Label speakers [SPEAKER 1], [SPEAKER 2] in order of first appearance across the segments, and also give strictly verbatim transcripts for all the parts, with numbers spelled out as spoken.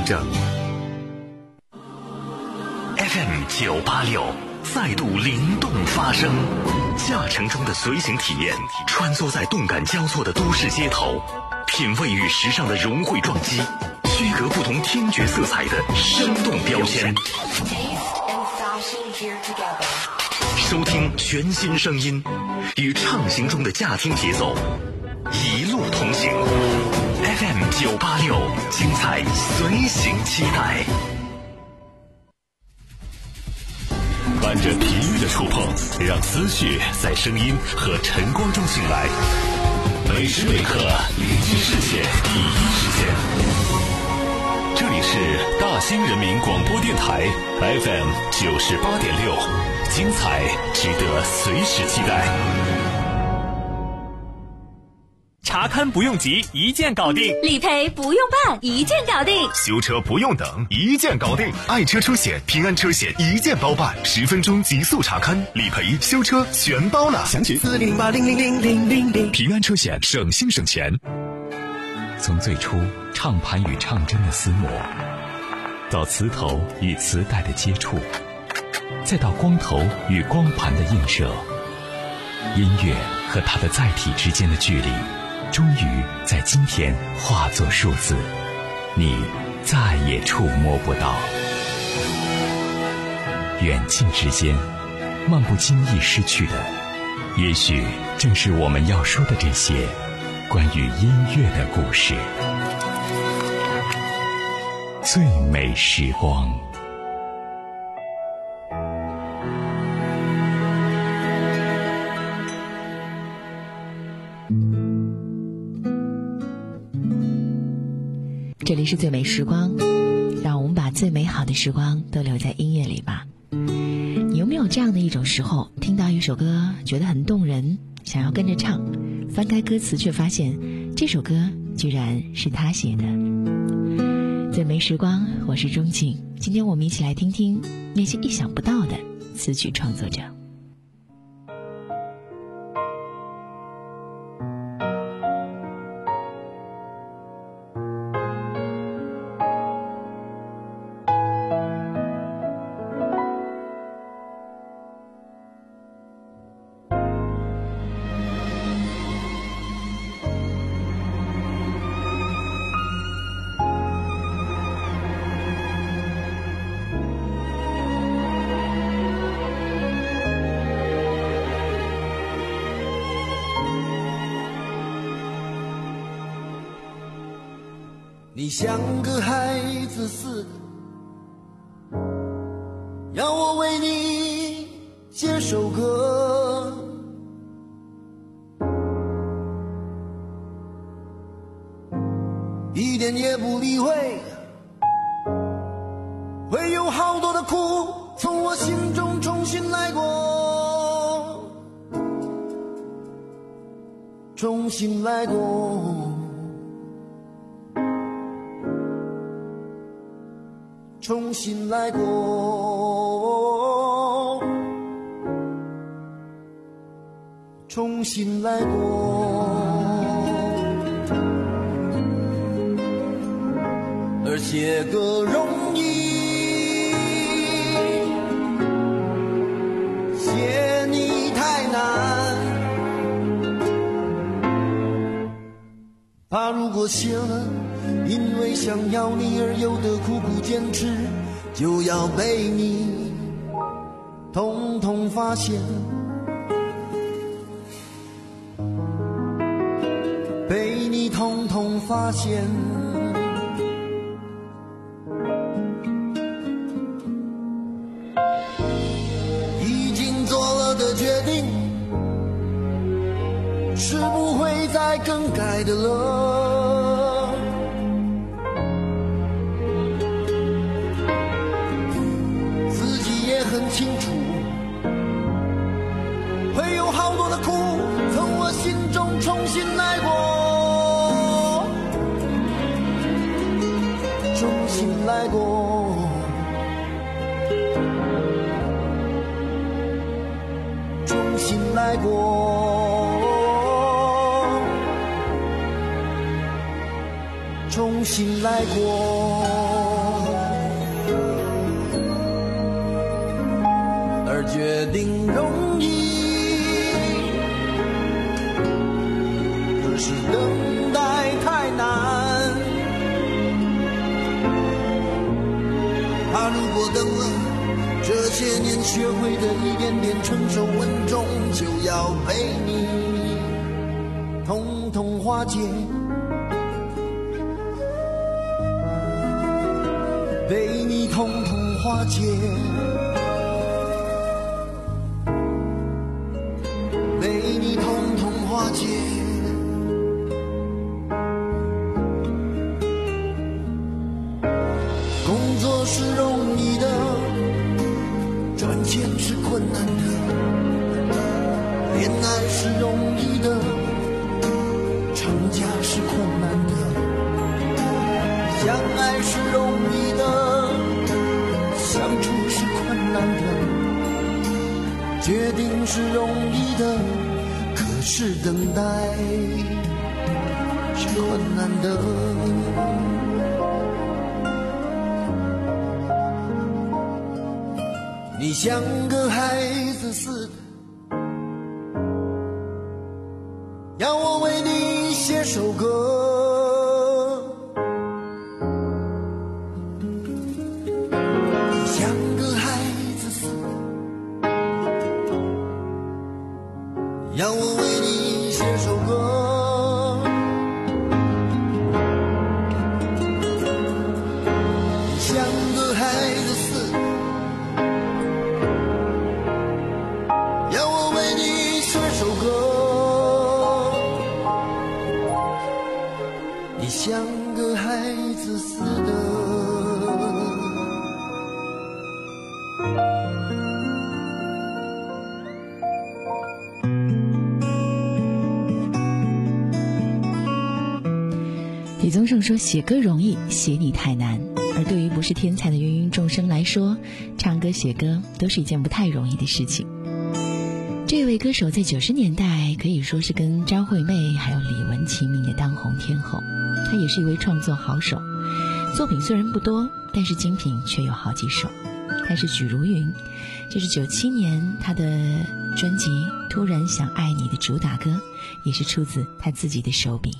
[SPEAKER 1] 着。F M 九八六再度灵动发声，驾乘中的随行体验，穿梭在动感交错的都市街头，品味与时尚的融汇撞击，区隔不同听觉色彩的生动标签。收听全新声音，与畅行中的驾听节奏，一路同行。F M 九八六，精彩随行期待。伴着体育的触碰，让思绪在声音和晨光中醒来。每时每刻，临近世界第一时间。这里是大兴人民广播电台 F M 九十八点六，精彩值得随时期待。
[SPEAKER 2] 查勘不用急，一键搞定；
[SPEAKER 3] 理赔不用办，一键搞定；
[SPEAKER 4] 修车不用等，一键搞定。爱车车险、平安车险一键包办，十分钟极速查勘、理赔、修车全包了。
[SPEAKER 5] 详情四零零八零零零零零零。
[SPEAKER 4] 平安车险，省心省钱。
[SPEAKER 1] 从最初唱盘与唱针的厮磨，到磁头与磁带的接触，再到光头与光盘的映射，音乐和它的载体之间的距离，终于在今天化作数字，你再也触摸不到。远近之间，漫不经意失去的，也许正是我们要说的这些关于音乐的故事。最美时光。
[SPEAKER 6] 这里是最美时光，让我们把最美好的时光都留在音乐里吧。你有没有这样的一种时候，听到一首歌觉得很动人，想要跟着唱，翻开歌词却发现这首歌居然是他写的。最美时光，我是钟静，今天我们一起来听听那些意想不到的词曲创作者。
[SPEAKER 7] 你像个孩子似的，要我为你写首歌，一点也不理会，会有好多的苦从我心中重新来过，重新来过，重新来过，重新来过，而写歌容易，写你太难，怕如果写了，因为想要你而有的苦苦坚持，就要被你统统发现，被你统统发现。已经做了的决定，是不会再更改的了。很清楚，会有好多的苦从我心中重新来过，重新来过，重新来过，重新来过。 我等了这些年，学会的一点点成熟稳重，就要被你统统化解，被你统统化解，被你统统化解。工作是容易的，赚钱是困难的，恋爱是容易的，成家是困难的，相爱是容易的，相处是困难的，决定是容易的，可是等待是困难的。你像个孩子似的，要我为你写首歌。你像个孩子似的，要我为你写首歌。你像个孩子似的，像个孩子似的。
[SPEAKER 6] 李宗盛说，写歌容易，写你太难。而对于不是天才的芸芸众生来说，唱歌写歌都是一件不太容易的事情。这位歌手在九十年代可以说是跟张惠妹还有李玟齐名的当红天后，她也是一位创作好手，作品虽然不多，但是精品却有好几首。她是许茹芸，这是九七年她的专辑《突然想爱你》的主打歌，也是出自她自己的手笔。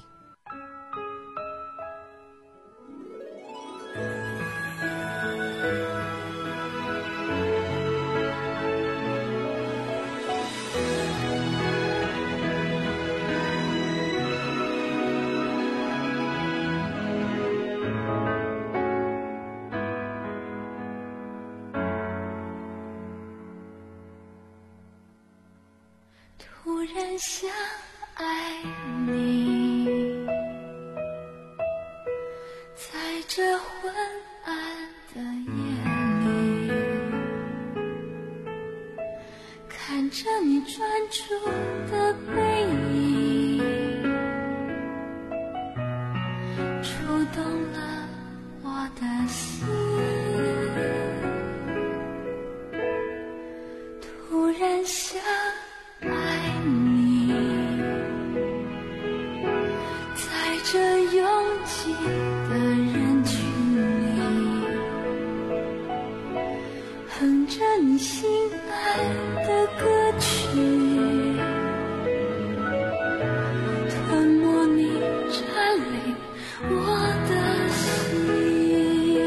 [SPEAKER 8] 突然想爱你，在这昏暗的夜里，看着你专注的背影，触动了我的心。突然想爱你，在这拥挤的人群里，哼着你心爱的歌曲，吞没你占领我的心，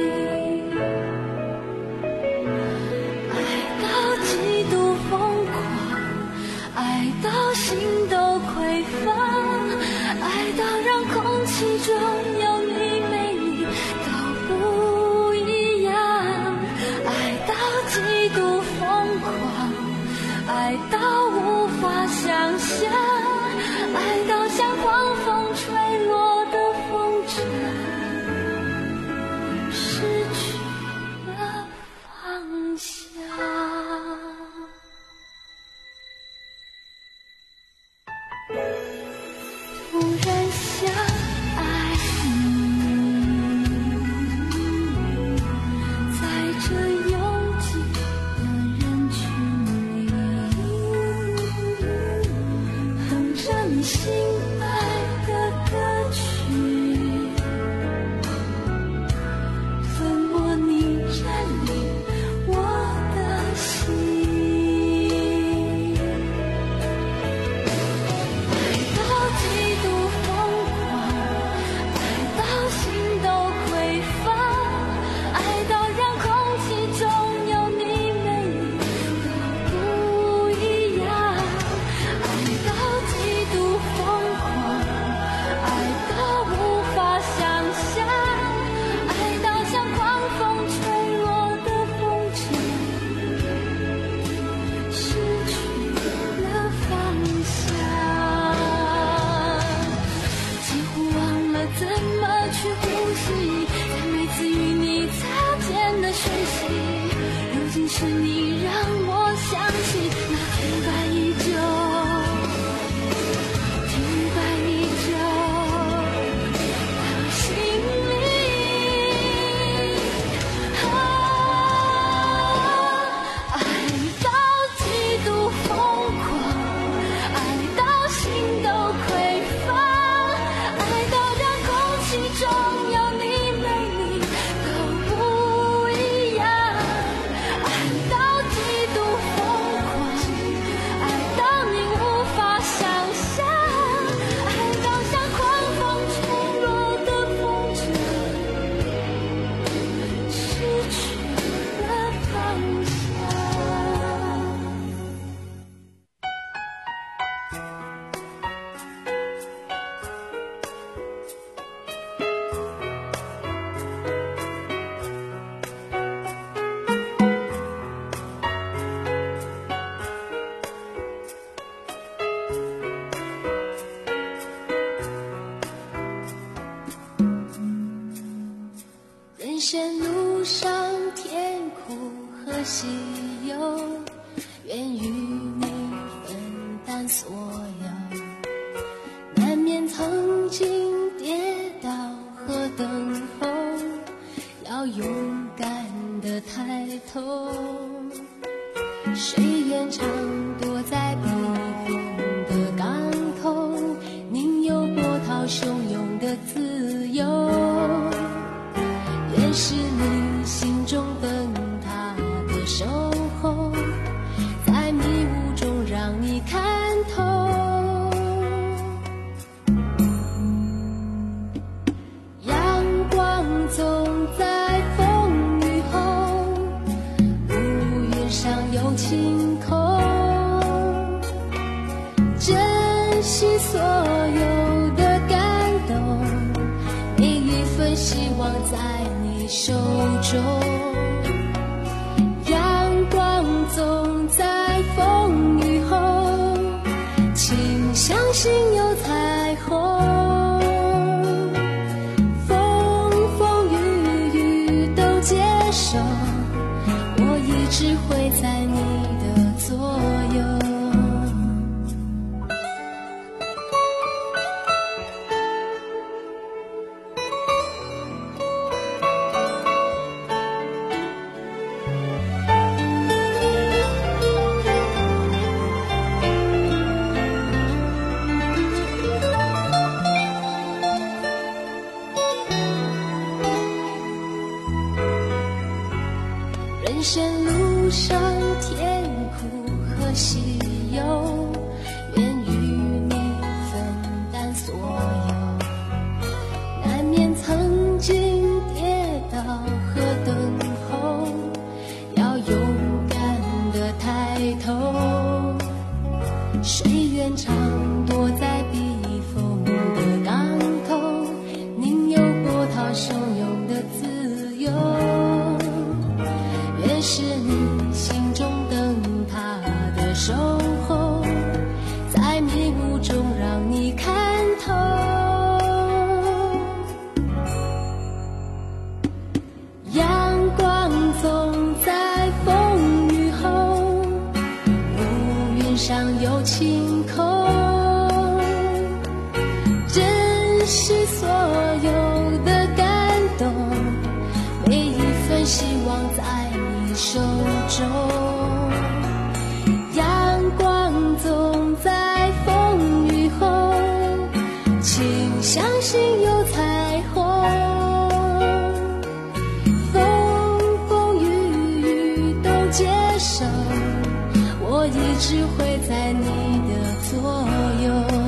[SPEAKER 8] 爱到极度疯狂，爱到心都匮乏，爱到让空气中有你没你都不一样，爱到极度疯狂，爱到无法想象，爱到像狂风吹落的风筝，失去了方向。突然想爱你，在这拥挤的人群里， 路上甜苦和喜忧，愿与你分担所有，难免曾经跌倒和等候，要勇敢地抬头。谁愿常躲在避风的港口，宁有波涛汹涌的自由。愿是你心中灯塔的守候，在迷雾中让你看透。阳光总在风雨后，乌云上有晴空，珍惜所有的感动，每一份希望在你手中。阳光总在风雨后，请相信有彩虹。风风雨雨都接受，我一直会在你的左右。人生路上甜苦和喜忧，愿与你分担所有，难免曾经跌倒和等候，要勇敢地抬头。谁愿常躲在避风的港口，宁有波涛汹涌的自由。愿是你心中灯塔的守候，在迷雾中让你看透。阳光总在风雨后，乌云上有晴空，珍惜所有的感动，每一份希望在手中。阳光总在风雨后，请相信有彩虹。风风雨雨都接受，我一直会在你的左右。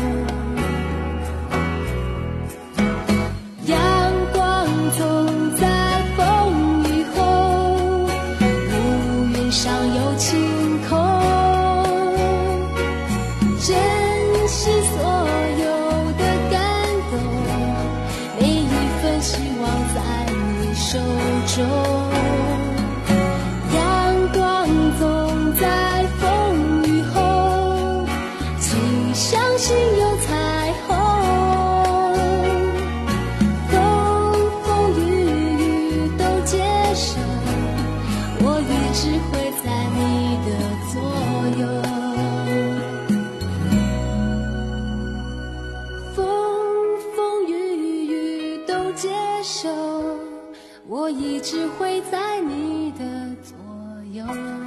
[SPEAKER 8] 阳光总在风雨后，上有晴空，珍惜所有的感动，每一份希望在你手中。阳光总在风雨后，请相信有彩虹。风风雨雨都接受，我一直会在你的左右。风风雨雨都接受，我一直会在你的左右。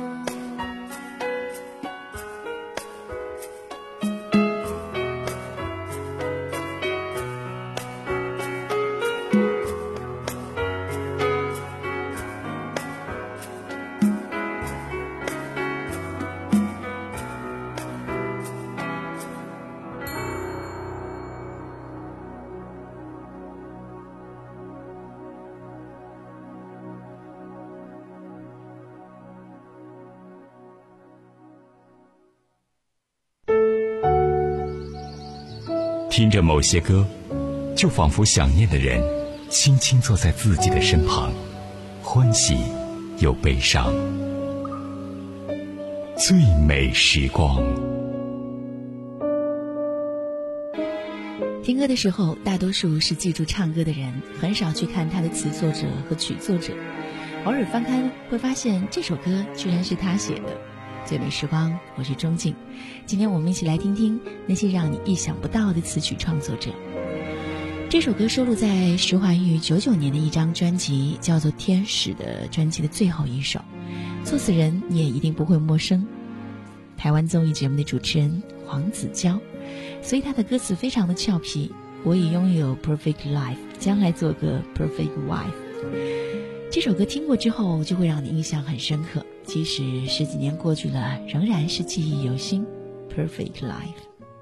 [SPEAKER 1] 听着某些歌，就仿佛想念的人轻轻坐在自己的身旁，欢喜又悲伤。最美时光。
[SPEAKER 6] 听歌的时候，大多数是记住唱歌的人，很少去看他的词作者和曲作者。偶尔翻开会发现这首歌居然是他写的。最美时光，我是钟静。今天我们一起来听听那些让你意想不到的词曲创作者。这首歌收录在徐怀钰九九年的一张专辑叫做《天使》的专辑的最后一首，作词人你也一定不会陌生，台湾综艺节目的主持人黄子佼，所以他的歌词非常的俏皮。我已拥有 perfect life， 将来做个 perfect wife。这首歌听过之后就会让你印象很深刻，即使十几年过去了，仍然是记忆犹新。 Perfect Life。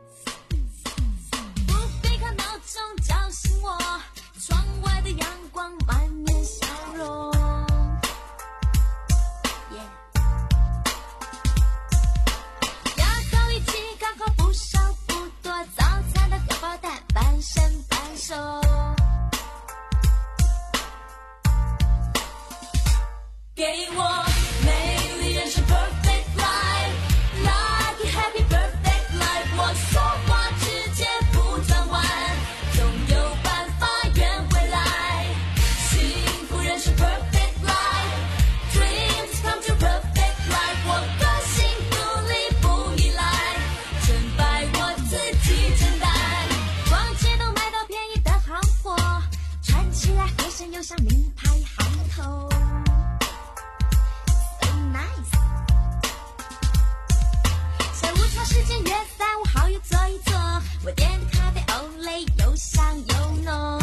[SPEAKER 8] 不必靠闹钟叫醒我，窗外的阳光满面笑容， yeah。 牙膏一起刚好不少不多，早餐的荷包蛋半生半熟，给我美丽人生 perfect life， lucky happy perfect life。 我说话直接不转弯，总有办法圆回来。幸福人生 perfect life， dreams come true perfect life。 我个性独立不依赖，成败我自己承担。逛街都买到便宜的好货，穿起来合身又像名牌行头。时间约三五好友坐一坐，我点咖啡欧蕾又香又浓，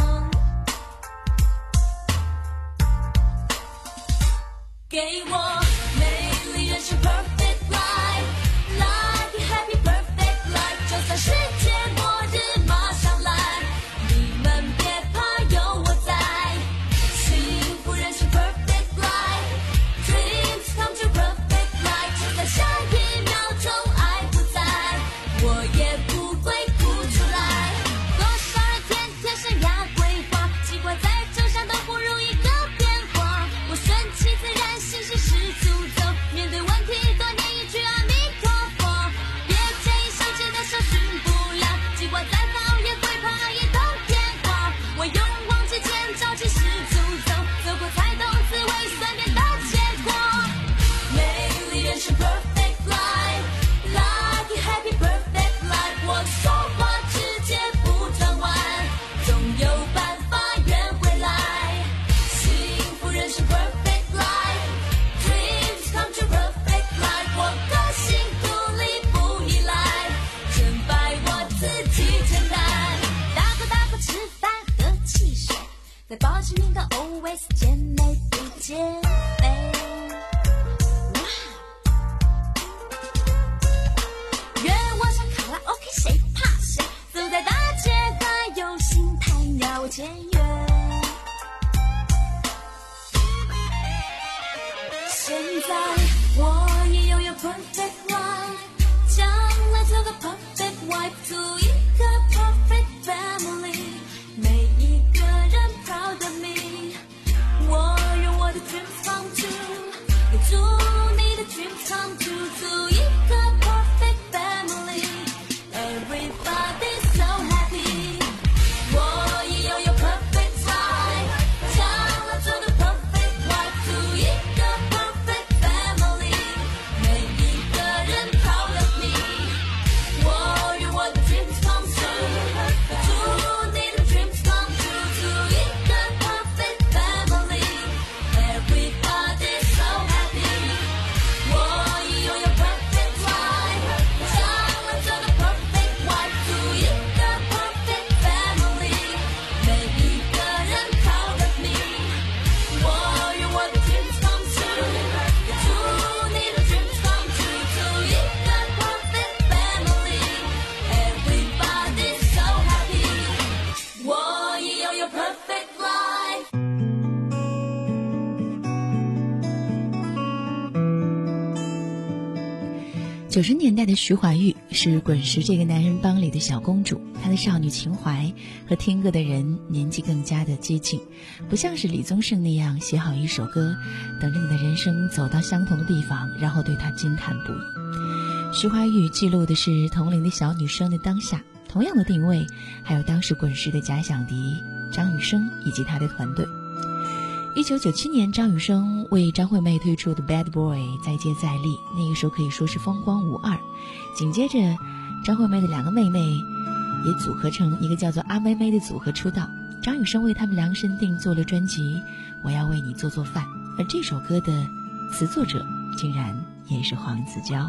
[SPEAKER 8] 给我美丽人生 perfect life， lucky happy perfect life。 就算世界末日马上来，你们别怕有我在。幸福人生 perfect life， dreams come true perfect life。 就算下一秒钟我也不会哭出来。多少人天天生涯规划，奇怪在车上都不如一个变化。我顺其自然，行行十足走，面对问题多念一句阿弥陀佛。别介意上街的时候寻不了，奇怪再烦也会怕一通电话。我勇往直前，朝气十足走，走过才懂滋味酸甜的结果。美丽人生 perfect life， lucky happy perfect。我说话直接不转弯，总有办法圆回来。幸福人生 perfect life， dreams come true perfect life。 我个性独立不依赖，成败我自己承担。大口大口吃饭喝汽水，在保持运动 always 健美不减肥。谁怕谁？走在大街还有心态要我签约。现在我也拥有 perfect life， 将来做个 perfect wife， 组一个 perfect family， 每一个人 proud of me。 我用我的 dreams come true， 也祝你的 dreams come true， 组一个 perfect family。Everybody's so happy， 我也拥有 perfect life， 将来做个 perfect wife， 组一个 perfect family， 每一个人 proud of me。 我愿我的 dreams come true， 祝你的 dreams come true， 组一个 perfect family。 Everybody's so happy， 我也拥有 perfect life， 将来做个 perfect wife， 组一个 perfect family， 每一个人 proud of me。 我愿我的 dreams come true， 祝你的 dreams come true， 组一个 perfect family。 Everybody's so happy， 我也拥有 perfect life。
[SPEAKER 6] 九十年代的徐怀钰是滚石这个男人帮里的小公主，她的少女情怀和听歌的人年纪更加的接近，不像是李宗盛那样写好一首歌，等着你的人生走到相同的地方，然后对它惊叹不已。徐怀钰记录的是同龄的小女生的当下， 同样的定位还有当时滚石的假想敌张雨生以及他的团队。一九九七年，张雨生为张惠妹推出的 Bad Boy 再接再厉，那个时候可以说是风光无二。紧接着张惠妹的两个妹妹也组合成一个叫做阿妹妹的组合出道，张雨生为他们量身定做了专辑《我要为你做做饭》，而这首歌的词作者竟然也是黄子佼。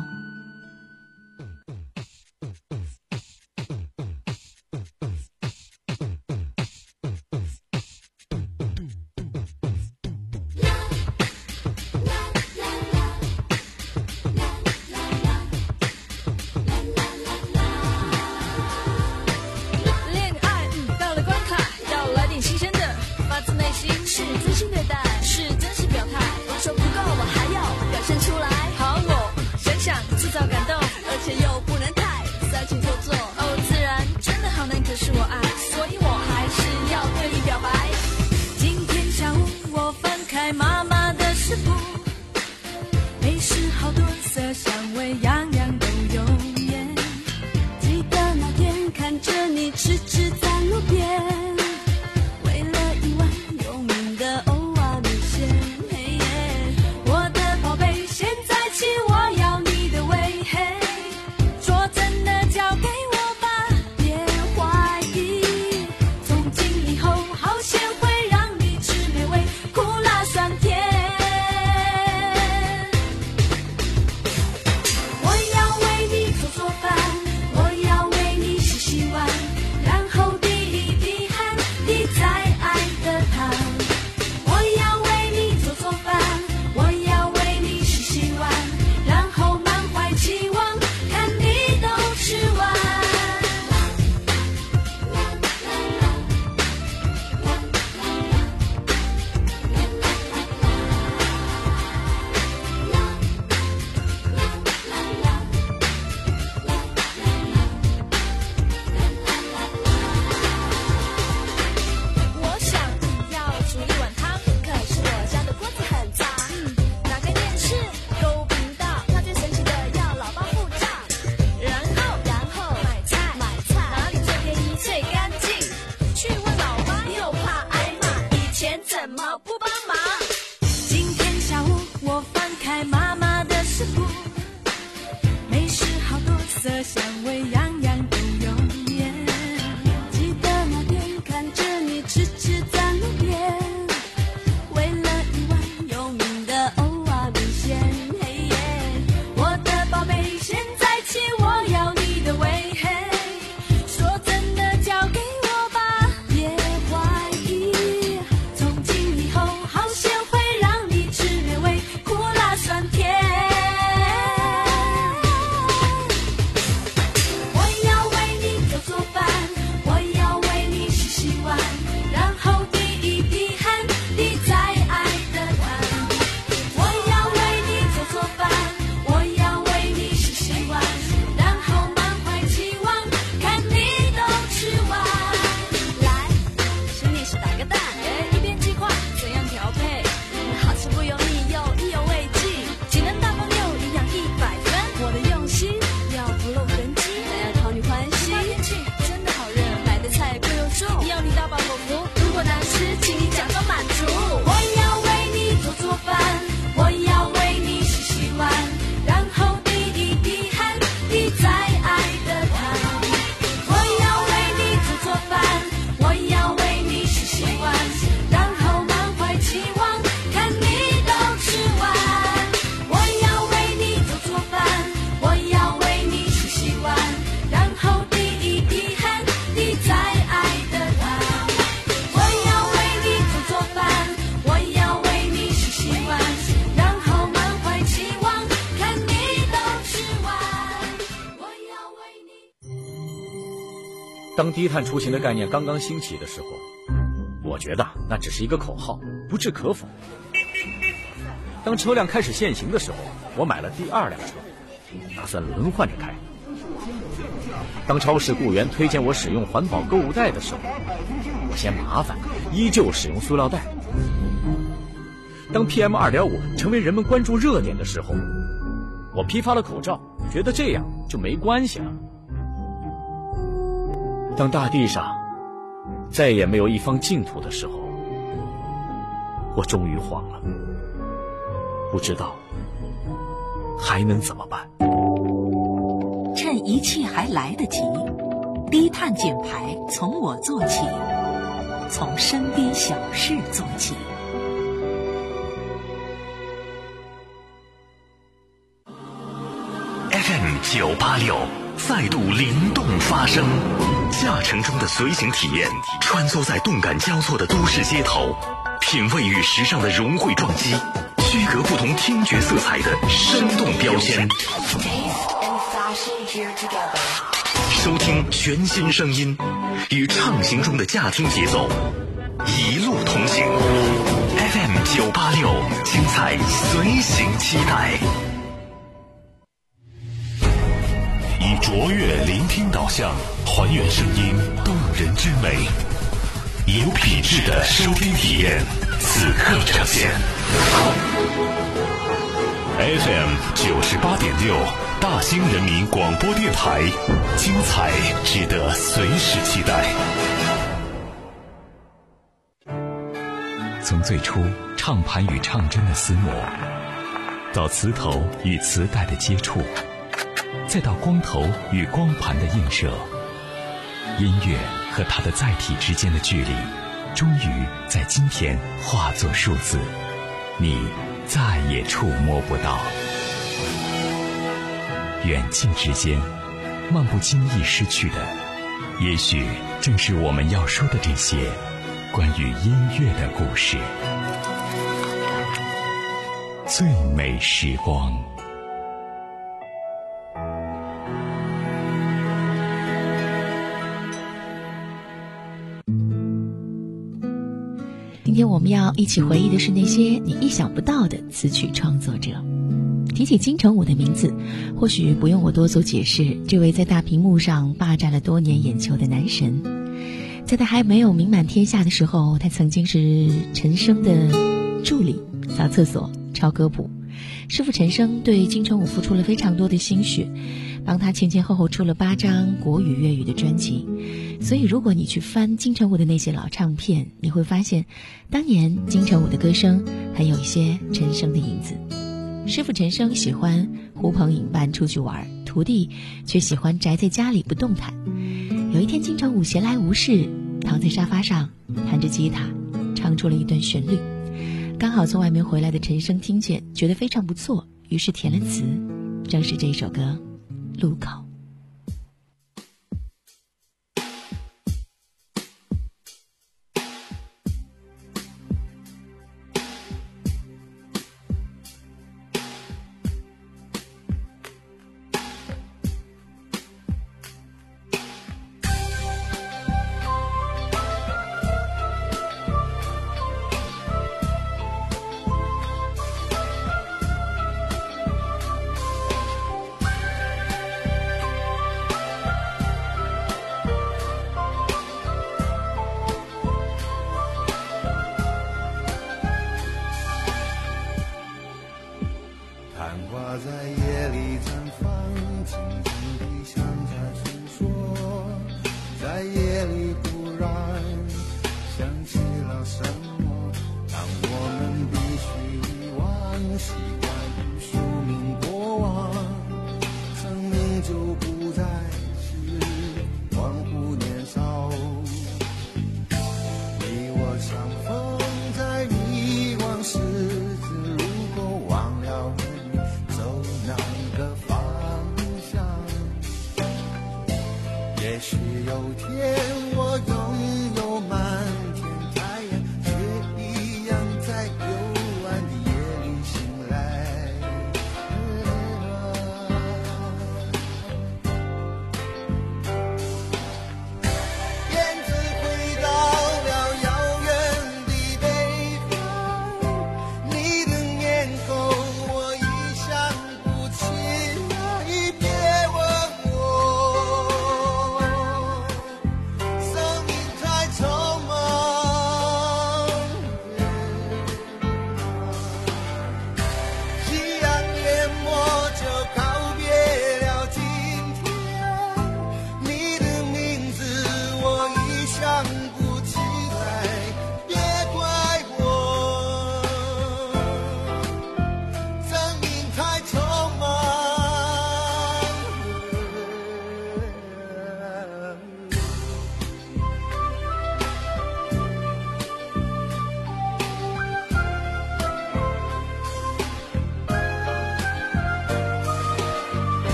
[SPEAKER 9] 当低碳出行的概念刚刚兴起的时候，我觉得那只是一个口号，不置可否。当车辆开始限行的时候，我买了第二辆车，打算轮换着开。当超市雇员推荐我使用环保购物袋的时候，我嫌麻烦，依旧使用塑料袋。当 P M 二点五 成为人们关注热点的时候，我批发了口罩，觉得这样就没关系了。 当大地上再也没有一方净土的时候，我终于慌了，不知道还能怎么办。
[SPEAKER 10] 趁一切还来得及，低碳减排从我做起，从身边小事做起。
[SPEAKER 4] F M 九八六再度灵动发声，驾乘中的随行体验，穿梭在动感交错的都市街头，品味与时尚的融汇撞击，区隔不同听觉色彩的生动标签。收听全新声音，与畅行中的驾听节奏，一路同行。F M 九八六，精彩随行期待。以卓越聆听导向，还原声音动人之美，有品质的收听体验，此刻呈现。F M 九十八点六，大兴人民广播电台，精彩值得随时期待。
[SPEAKER 1] 从最初唱盘与唱针的厮磨，到磁头与磁带的接触，再到光头与光盘的映射，音乐和它的载体之间的距离，终于在今天化作数字，你再也触摸不到。远近之间，漫不经意失去的，也许正是我们要说的这些关于音乐的故事。最美时光。
[SPEAKER 6] 今天我们要一起回忆的是那些你意想不到的词曲创作者。提起金城武的名字，或许不用我多做解释，这位在大屏幕上霸占了多年眼球的男神，在他还没有名满天下的时候，他曾经是陈升的助理，扫厕所、抄歌谱。师傅陈升对金城武付出了非常多的心血，帮他前前后后出了八张国语粤语的专辑。所以如果你去翻金城武的那些老唱片，你会发现当年金城武的歌声还有一些陈升的影子。师傅陈升喜欢呼朋引伴出去玩，徒弟却喜欢宅在家里不动弹。有一天金城武闲来无事，躺在沙发上弹着吉他，唱出了一段旋律，刚好从外面回来的陈升听见，觉得非常不错，于是填了词，正是这首歌《路口》。
[SPEAKER 7] 方向。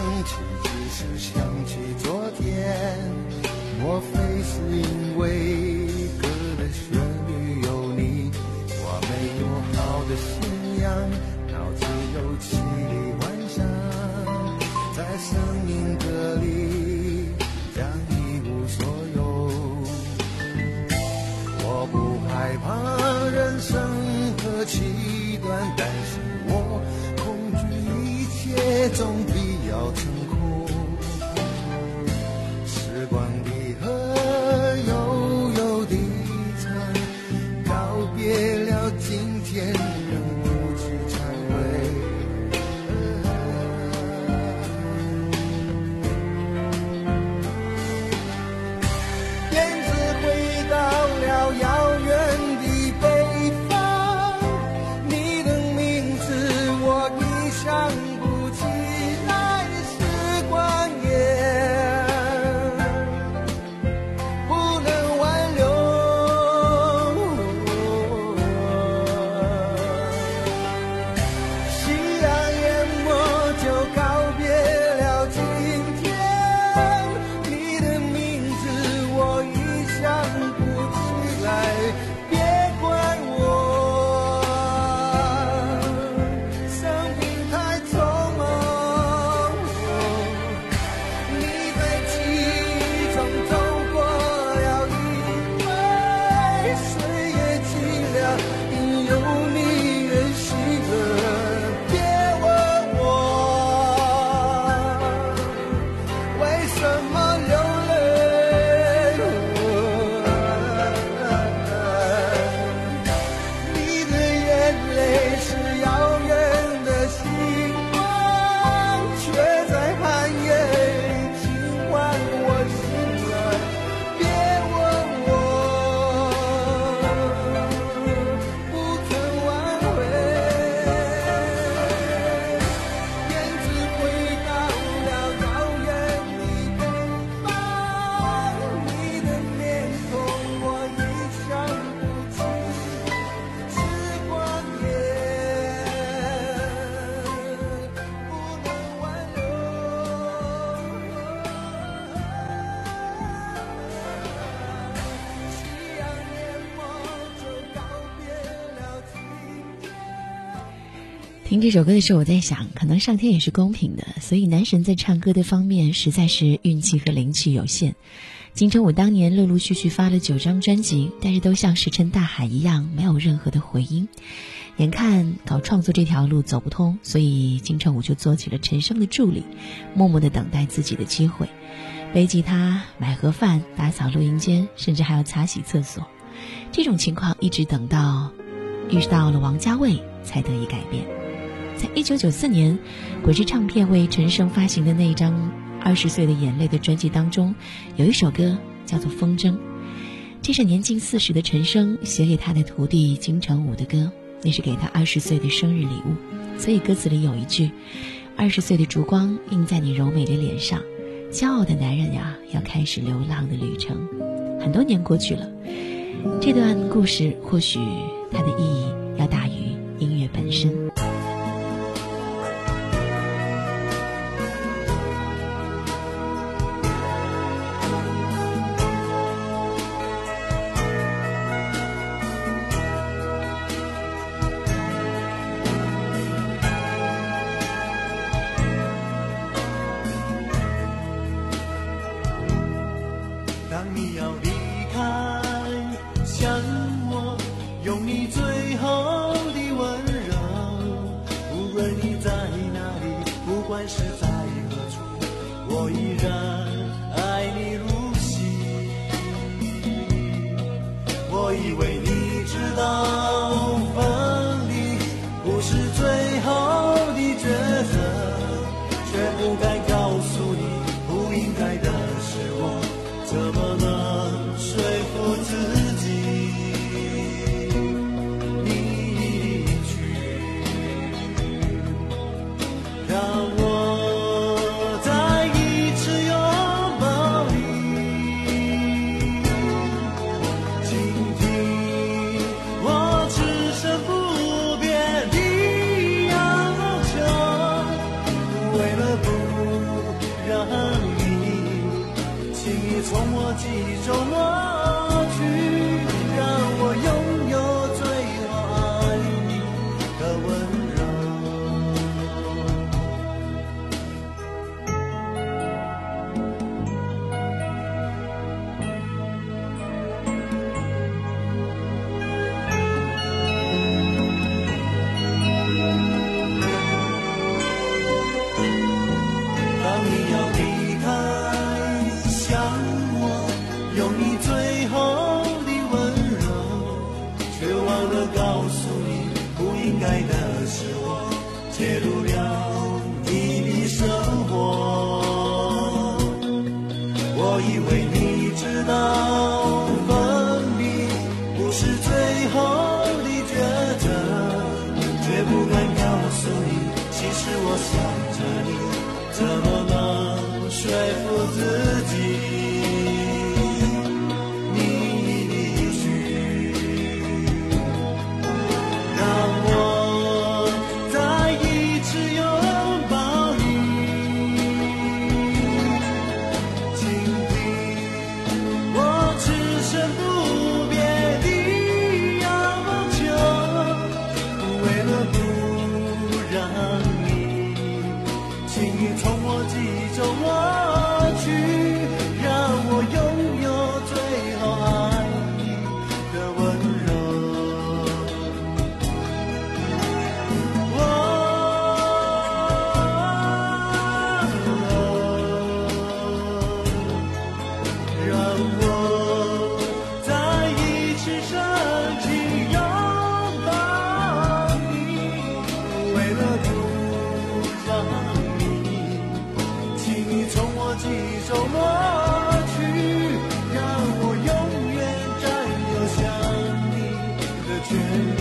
[SPEAKER 7] 起，只是想起昨天，莫非是因为歌的旋律有你？我没有好的信仰，脑子有气力幻想，在生命歌里将一无所有。我不害怕人生和其短，但是我恐惧一切总必要成空。时光的河悠悠地长，告别了今天，仍不知忏悔。燕子回到了遥远的北方，你的名字我已想不起来，时光也不能挽留。夕阳淹没就告别了今天，你的名字我已想不起来，别怪我生命太匆忙。你在记忆中走过了一回，岁月寂寥，因有你远行了。别问我为什么流泪，你的眼泪是遥远的星光，却在寒夜里轻唤我醒来。别问我不曾挽回，燕子回到了遥远的北方，你的面孔我已想不起，时光也不能挽留。夕阳淹没就告别了今天。
[SPEAKER 6] 听这首歌的时候，我在想，可能上天也是公平的，所以男神在唱歌的方面实在是运气和灵气有限。金城武当年陆陆续续发了九张专辑，但是都像石沉大海一样，没有任何的回音。眼看搞创作这条路走不通，所以金城武就做起了陈升的助理，默默地等待自己的机会，背吉他、买盒饭、打扫录音间，甚至还要擦洗厕所。这种情况一直等到遇到了王家卫才得以改变。在一九九四年，滚石唱片为陈升发行的那一张《二十岁的眼泪》的专辑当中，有一首歌叫做《风筝》，这是年近四十的陈升写给他的徒弟金城武的歌，那是给他二十岁的生日礼物。所以歌词里有一句：二十岁的烛光映在你柔美的脸上，骄傲的男人呀，要开始流浪的旅程。很多年过去了，这段故事或许它的意义要大于音乐本身。
[SPEAKER 7] 当你要离开，想我，用你最后的温柔。无论你在哪里，不管是在何处，我依然爱你如昔。我以为你知道，分离不是最后的抉择，却不该告诉你不应该的是我。怎么能说服自己？你离去，让我再一次拥抱你，倾听我此生不变的要求。为了不记中抹去，让我拥有最后爱你的温柔。当你要离开，想我，用你最后的温柔，却忘了告诉你，不应该的是我介入了你的生活。我以为你知道分离不是最后的抉择，却不敢告诉你，其实我想着你，怎么能说服自己？你离去，让我再一次拥抱你，倾听我此生不变的要求，为了不让你轻易从我记忆中抹去，让我拥有最后爱你的温柔。哦，让我再一次深情拥抱你，为了不让你轻易从我记忆中抹去，让我永远占有想你的权利，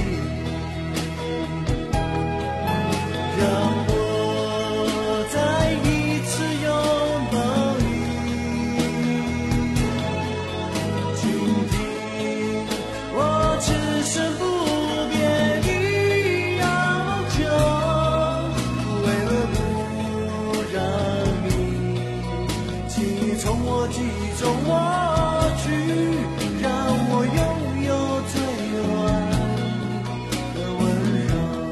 [SPEAKER 7] 让我再一次拥抱你，倾听我此生不变的要求，为了不让你轻易从我记忆中抹去，让我拥有最后爱你的温柔。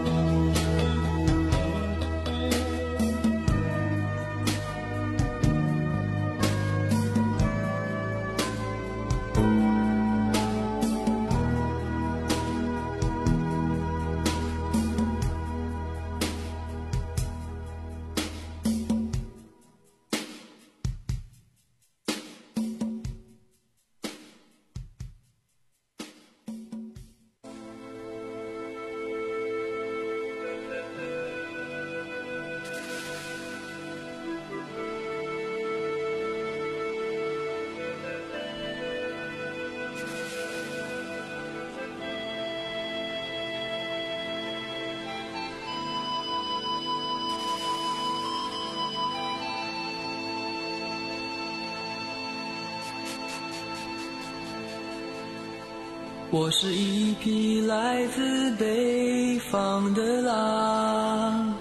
[SPEAKER 11] 我是一匹来自北方的狼，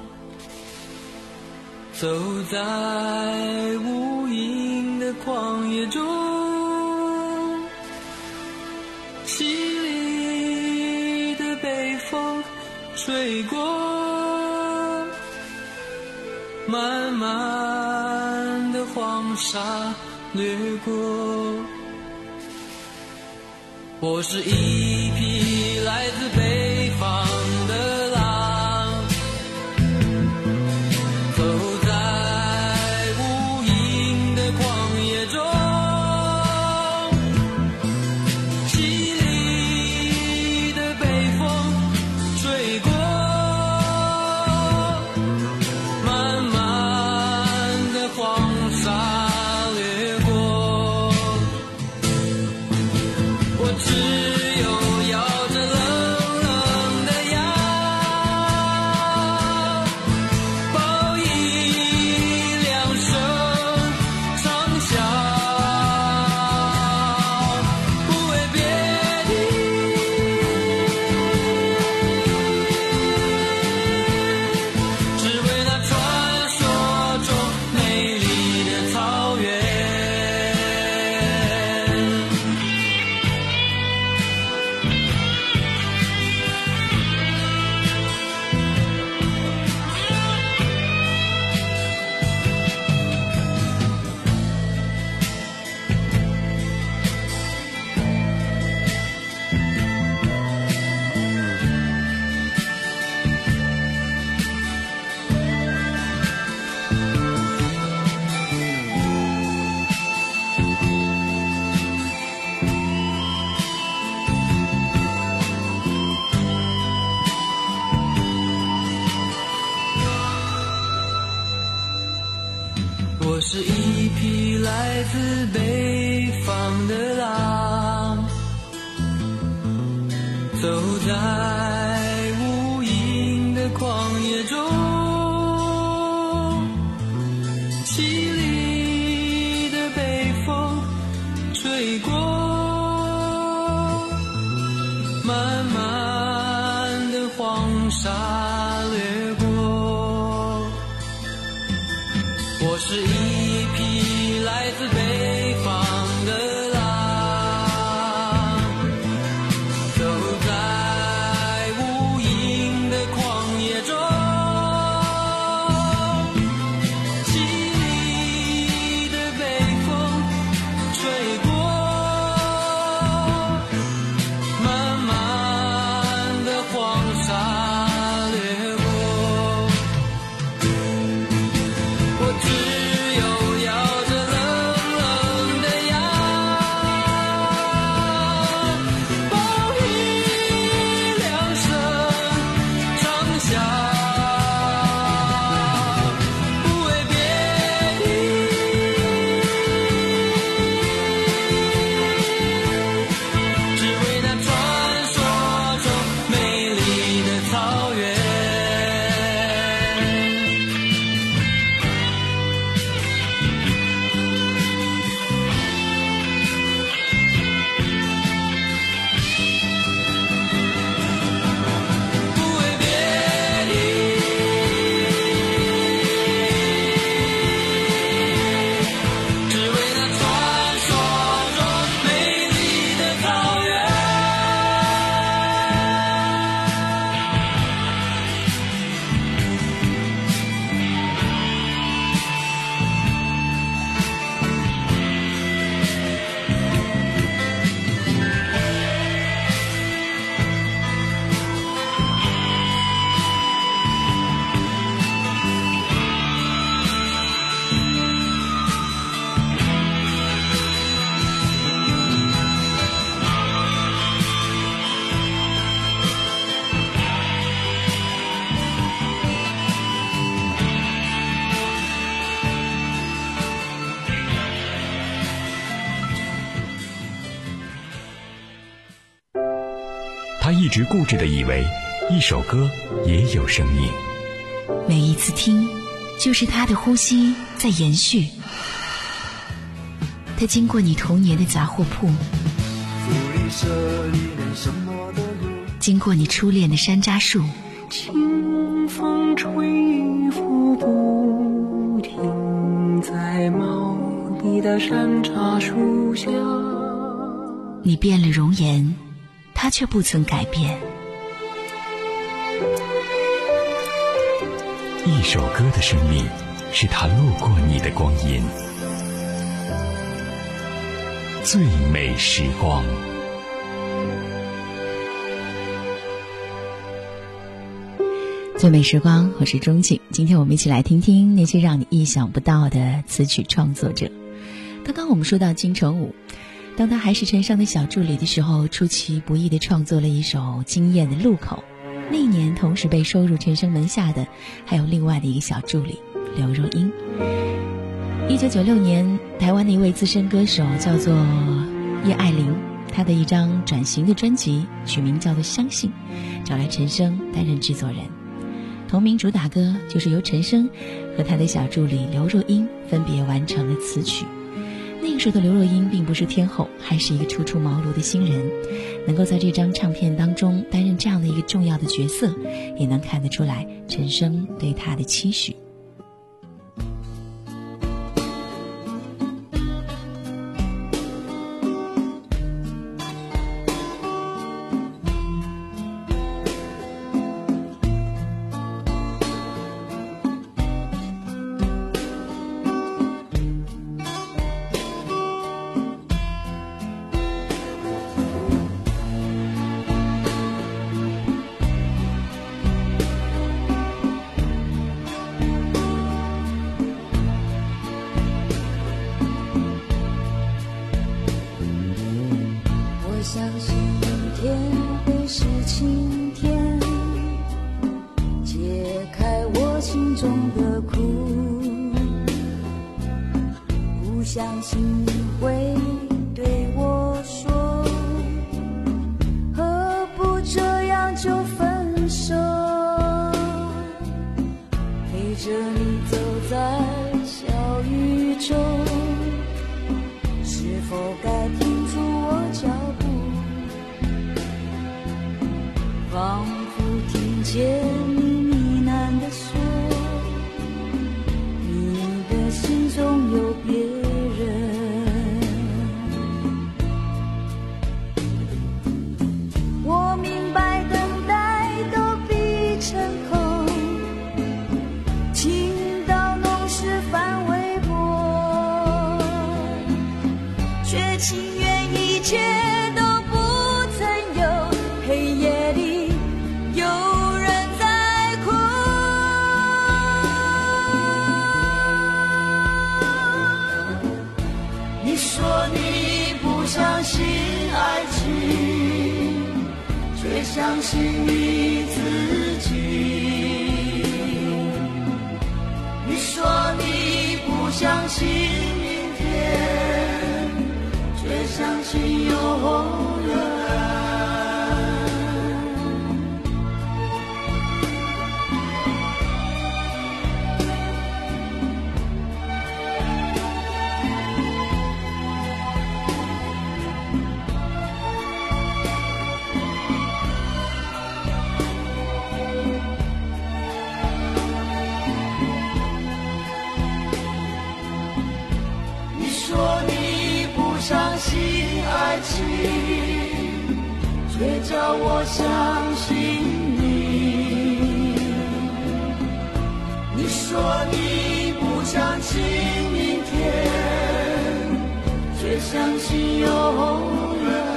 [SPEAKER 11] 走在无垠的旷野中，凄厉的北风吹过，漫漫的黄沙掠过。我是一匹来自北方的狼，走在无垠的旷野中，凄厉的北风吹过，漫漫的黄沙掠过。我只有摇着冷冷我是一匹来自北方的狼，走在无垠的旷野中，凄厉的北风吹过，漫漫的黄沙掠过。我是一匹来自北方的狼，走在无垠的旷野中，凄厉的北风吹过，漫漫的黄沙掠过。我只有咬着冷冷的牙，报以两声长啸，不为别的，只为那传说中美丽的草原。不为别的，只为那传说中美丽的草原。
[SPEAKER 1] 他一直固执地以为一首歌也有生命，
[SPEAKER 6] 每一次听就是他的呼吸在延续。他经过你童年的杂货铺，经过你初恋的山楂树，
[SPEAKER 11] 清风吹拂不停在茂密的山楂树下，
[SPEAKER 6] 你变了容颜，他却不曾改变。
[SPEAKER 1] 一首歌的生命是他路过你的光阴，最美时光。
[SPEAKER 6] 最美时光，我是钟静。今天我们一起来听听那些让你意想不到的词曲创作者。刚刚我们说到金城武，当他还是陈升的小助理的时候，出其不意地创作了一首惊艳的《路口》。那一年同时被收入陈升门下的还有另外的一个小助理刘若英。一九九六年，台湾的一位资深歌手叫做叶爱玲，她的一张转型的专辑取名叫做《相信》，找来陈升担任制作人。同名主打歌就是由陈升和他的小助理刘若英分别完成了词曲。那个时候的刘若英并不是天后，还是一个初出茅庐的新人，能够在这张唱片当中担任这样的一个重要的角色，也能看得出来陈升对她的期许。
[SPEAKER 8] 相信你会对我说，何不这样就分手，陪着你走在小雨中，是否该停住我脚步，仿佛听见你呢喃的说，你的心中有别人。我明白等待都必成空，情到浓时反微薄，却情愿一切都不曾有，黑夜里有人在哭。你说你不相信爱情，却相信你自己。你说你不相信明天，却相信永远。你说你不相信爱情，却叫我相信你。你说你不相信明天，却相信永远。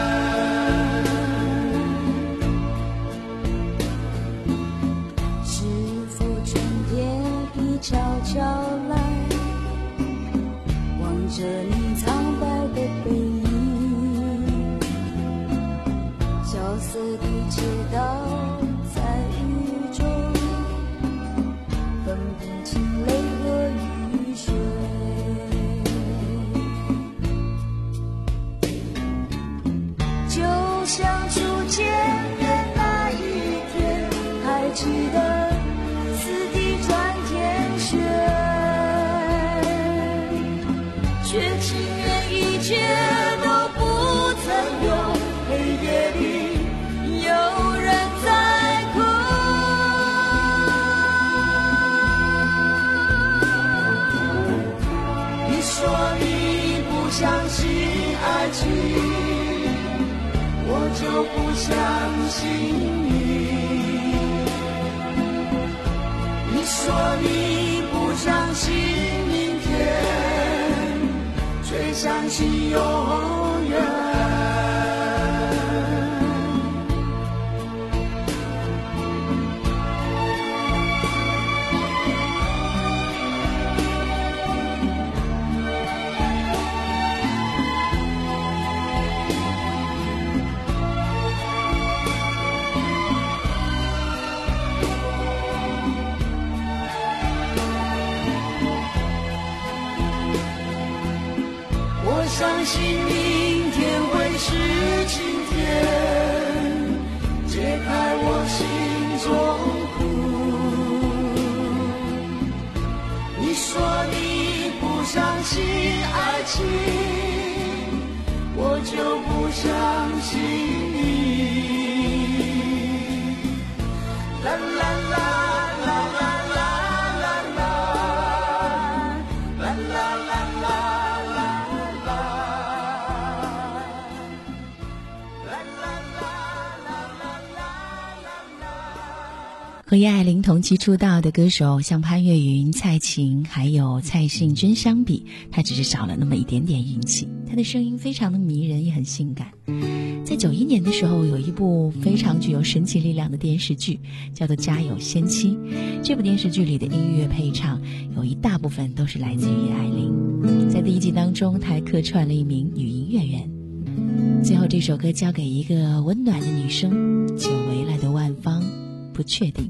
[SPEAKER 8] 是否春天已悄悄来，望着你苍白的背影，萧瑟的街道在雨中分不清泪和雨水。就像初见面那一天，还记得四地转天雪，却情愿一切都不曾有，黑夜里有人在哭。你说你不相信爱情，我就不相信你。你说你不相信明天，却相信永远。我相信明天会是晴天，解开我心中苦。你说你不相信爱情，我就不相信你。啦啦啦啦啦啦啦啦啦啦啦啦。
[SPEAKER 6] 和叶爱玲同期出道的歌手像潘越云、蔡琴还有蔡幸娟相比，她只是少了那么一点点运气。她的声音非常的迷人，也很性感。在九一年的时候，有一部非常具有神奇力量的电视剧，叫做《家有仙妻》。这部电视剧里的音乐配唱有一大部分都是来自于叶爱玲。在第一季当中，她还客串了一名女音乐员。最后这首歌交给一个温暖的女生，久违了的万芳，不确定。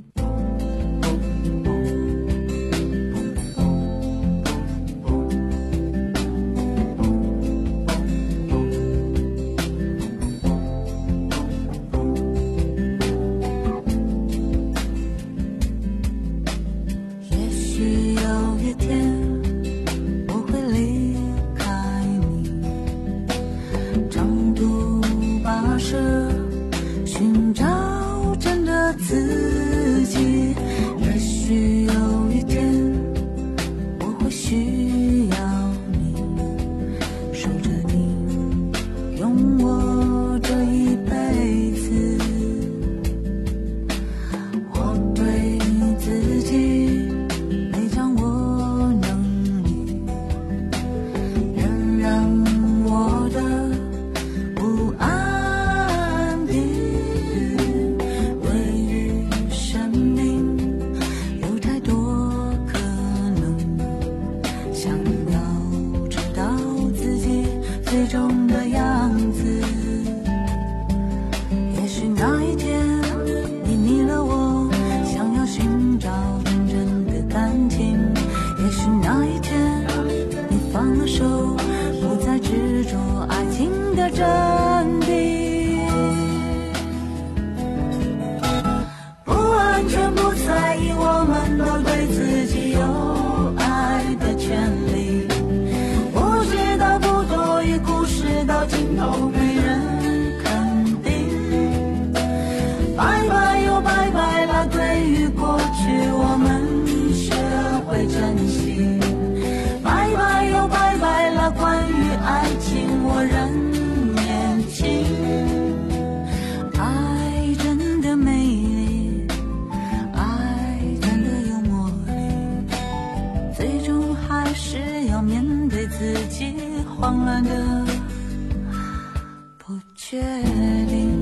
[SPEAKER 8] 里。拜拜又拜拜了，关于爱情我仍年轻。爱真的美丽，爱真的有魔力，最终还是要面对自己慌乱的不确定。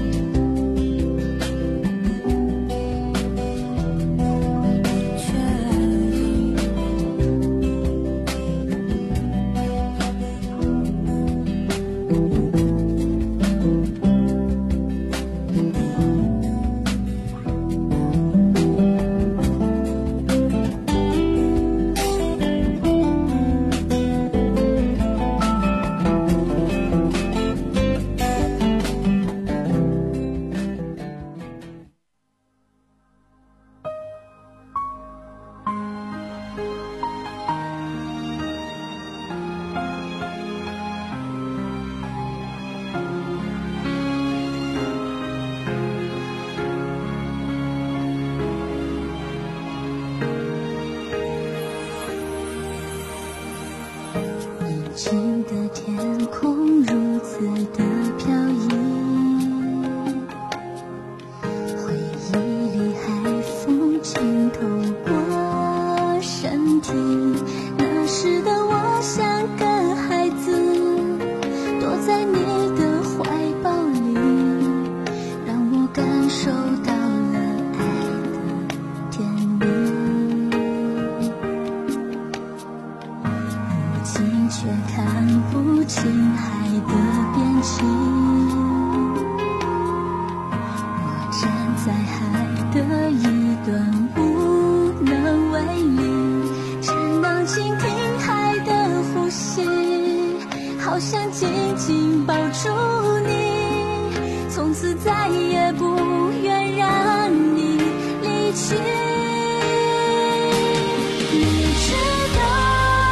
[SPEAKER 8] 晴的天空如此的飘逸，回忆里海风浸透过身体。那时的我像个孩子，躲在你的怀抱里，让我感受到了爱的甜蜜。如今却看不清海的边际，我站在海的一端无能为力，只能倾听海的呼吸，好想紧紧抱住你，从此再也不愿让你离去。你知道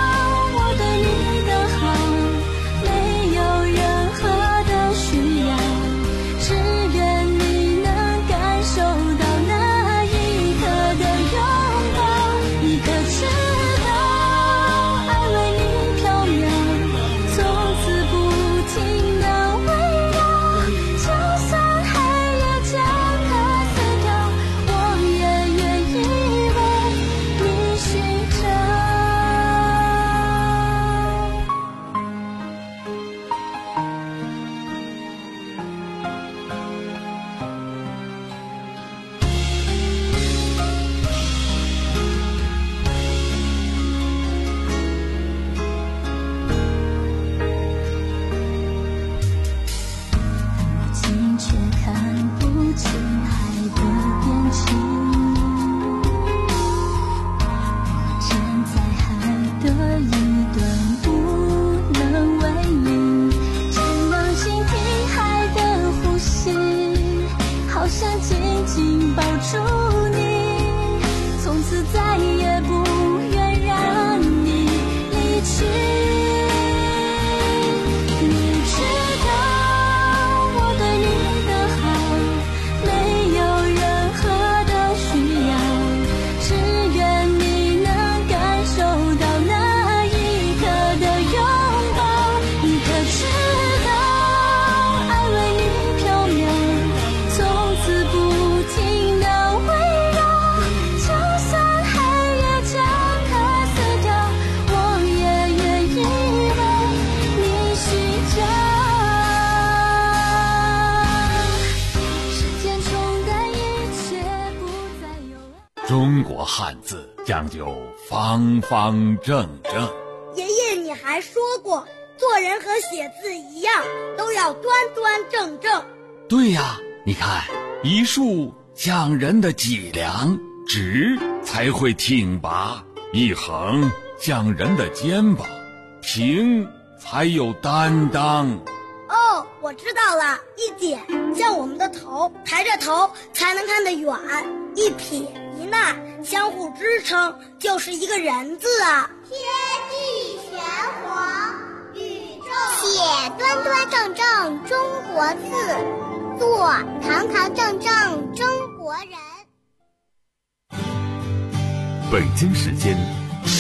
[SPEAKER 12] 中国汉字讲究方方正正。
[SPEAKER 13] 爷爷，你还说过，做人和写字一样，都要端端正正。
[SPEAKER 12] 对呀，你看，一竖像人的脊梁，直才会挺拔；一横像人的肩膀，平才有担当。
[SPEAKER 13] 哦，我知道了，一点像我们的头，抬着头才能看得远；一撇一捺相互支撑，就是一个人字啊。
[SPEAKER 14] 天地玄黄，宇宙写端端正正中国字，做堂堂正正中国人。
[SPEAKER 4] 北京时间十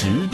[SPEAKER 1] 十点。